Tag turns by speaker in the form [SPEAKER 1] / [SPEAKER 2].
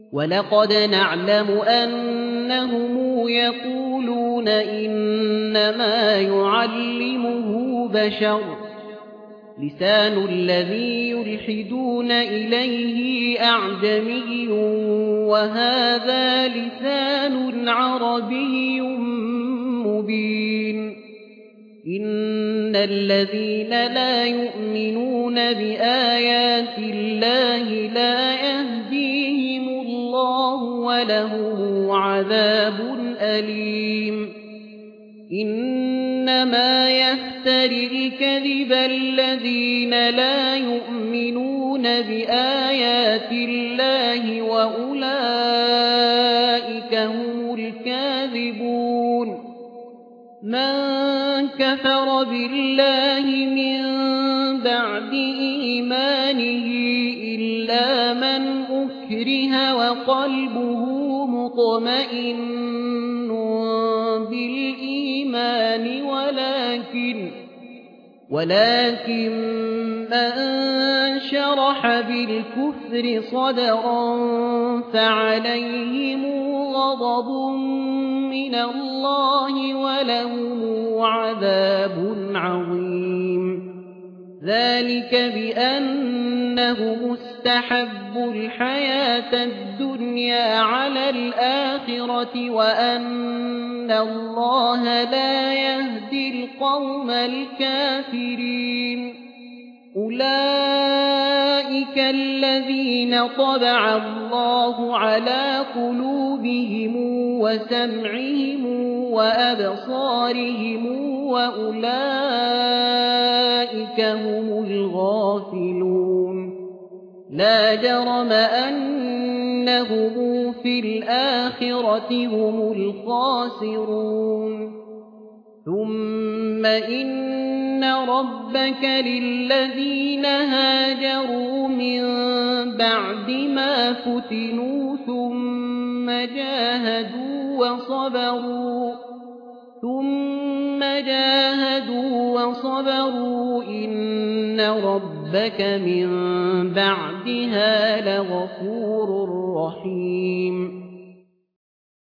[SPEAKER 1] ولقد نعلم أنهم يقولون إنما يعلمه بشر لسان الذي يلحدون إليه أعجمي وهذا لسان عربي مبين إن الذين لا يؤمنون بآيات الله لا يهديهم الله ولهم عذاب أليم إنما يفتري الكذب الذين لا يؤمنون بآيات الله وأولئك هم الكاذبون من كفر بالله من بعد إيمانه إلا من أكره وقلبه مطمئن بالإيمان ولكن من شرح بالكفر صدرا فعليهم غضب من الله ولهم عذاب عظيم ذلك بأنه استحبوا الحياة الدنيا على الآخرة وأن الله لا يهدي القوم الكافرين أولئك الذين طبع الله على قلوبهم وسمعهم وأبصارهم وأولئك هم الغافلون لا جرم أنهم في الآخرة هم الخاسرون ثم إن ربك للذين هاجروا من بعد ما فتنوا ثم جاهدوا وصبروا إن ربك من بعدها لغفور رحيم